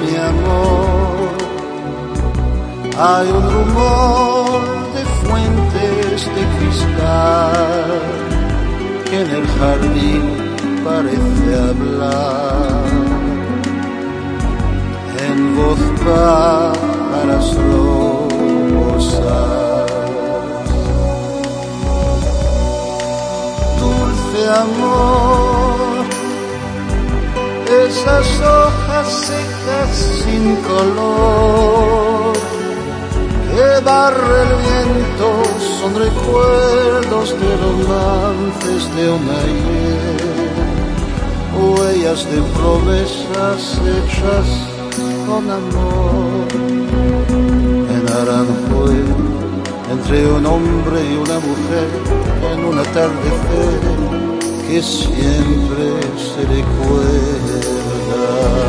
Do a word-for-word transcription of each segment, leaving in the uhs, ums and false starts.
mi amor. Hay un rumor de fuentes de cristal que en el jardín parece hablar en voz para las rosas. Dulce amor, esas hojas secas sin color que barre el viento son recuerdos de romances de un ayer, huellas de promesas hechas con amor. En Aranjuez, entre un hombre y una mujer, en un atardecer que siempre se recuerda.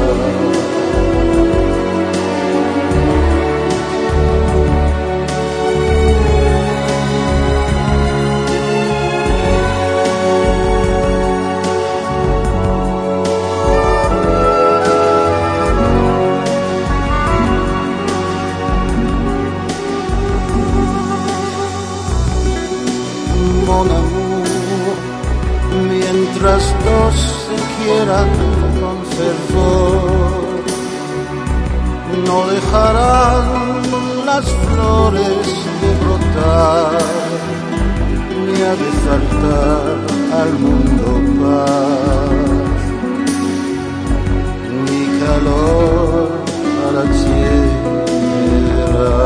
Mon amour, mientras dos se quieran con fervor, no dejarán las flores de brotar, ni ha de faltar al mundo paz, ni calor a la tierra.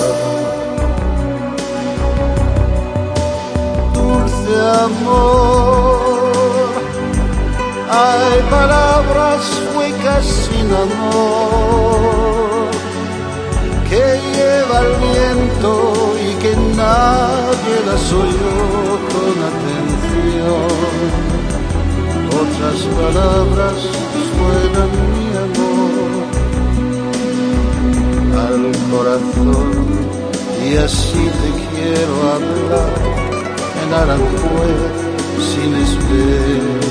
Dulce amor, hay palabras huecas sin amor que lleva el viento y que nadie las oyó con atención. Otras palabras suenan mi amor al corazón y así te quiero hablar en Aranjuez sin espera.